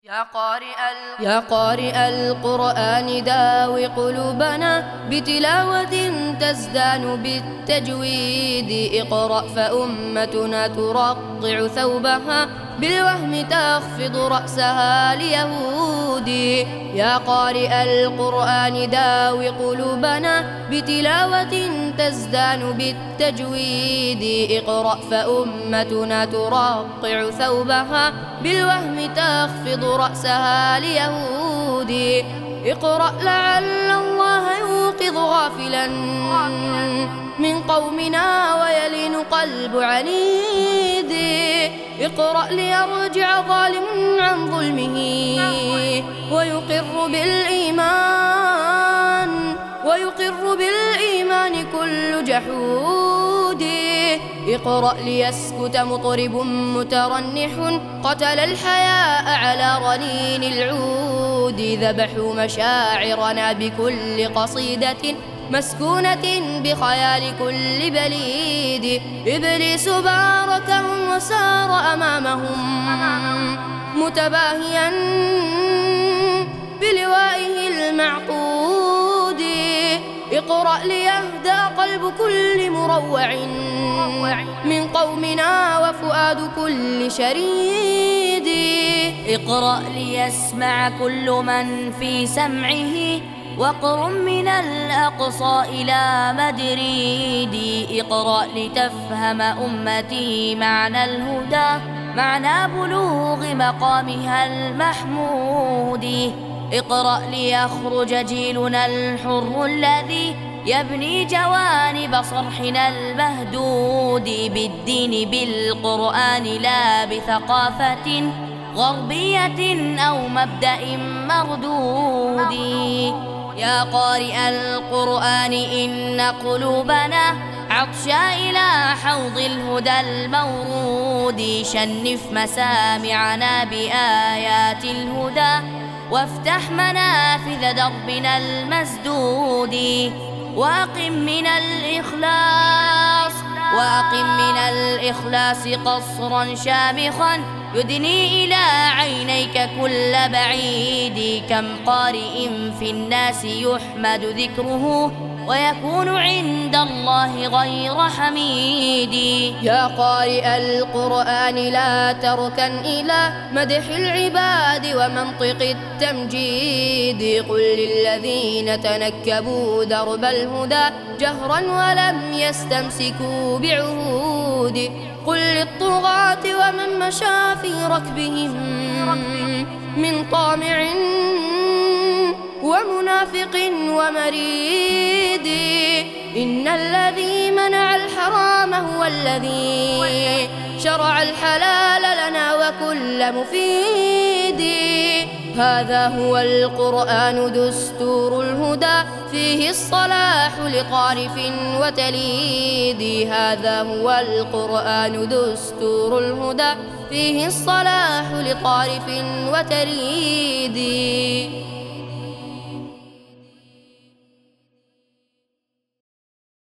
يا قارئ القرآن داوي قلوبنا بتلاوة تزدان بالتجويد. اقرأ فأمتنا ترقع ثوبها بالوهم تخفض رأسها ليهودي. يا قارئ القرآن داوي قلوبنا بتلاوة تزدان بالتجويد. اقرأ فأمتنا ترقع ثوبها بالوهم تخفض رأسها ليهودي. اقرأ لعل الله يوقظ غافلا من قومنا ويلين قلب عنيد. اقرأ ليرجع ظالم عن ظلمه ويقر بالإيمان كل جحود. اقرأ ليسكت مطرب مترنح قتل الحياء على رنين العود. ذبحوا مشاعرنا بكل قصيدة مسكونة بخيال كل بليد. إبليس باركهم وسار أمامهم متباهيا بلوائه المعقود. اقرأ ليهدى قلب كل مروع من قومنا وفؤاد كل شريد. اقرأ ليسمع كل من في سمعه وقر من الأقصى إلى مدريد. اقرأ لتفهم أمتي معنى الهدى معنى بلوغ مقامها المحمود. اقرأ ليخرج جيلنا الحر الذي يبني جوانب صرحنا المهدود بالدين بالقرآن لا بثقافة غربية أو مبدأ مردود. يا قارئ القرآن إن قلوبنا عطشا إلى حوض الهدى المورود. شنف مسامعنا بآيات الهدى وافتح منافذ دربنا المسدود. وأقم من الإخلاص قصرا شامخا يدني إلى عينيك كل بعيد. كم قارئ في الناس يحمد ذكره ويكون عند الله غير حميد. يا قارئ القرآن لا تركن إلى مدح العباد ومنطق التمجيد. قل للذين تنكبوا درب الهدى جهرا ولم يستمسكوا بعهود. قل للطغاة ومن مشى في ركبهم من طامع ومنافق ومريد. إن الذي منع الحرام هو الذي شرع الحلال لنا وكل مفيد. هذا هو القرآن دستور الهدى فيه الصلاح لطارف وتليد. هذا هو القرآن دستور الهدى فيه الصلاح لطارف وتليد.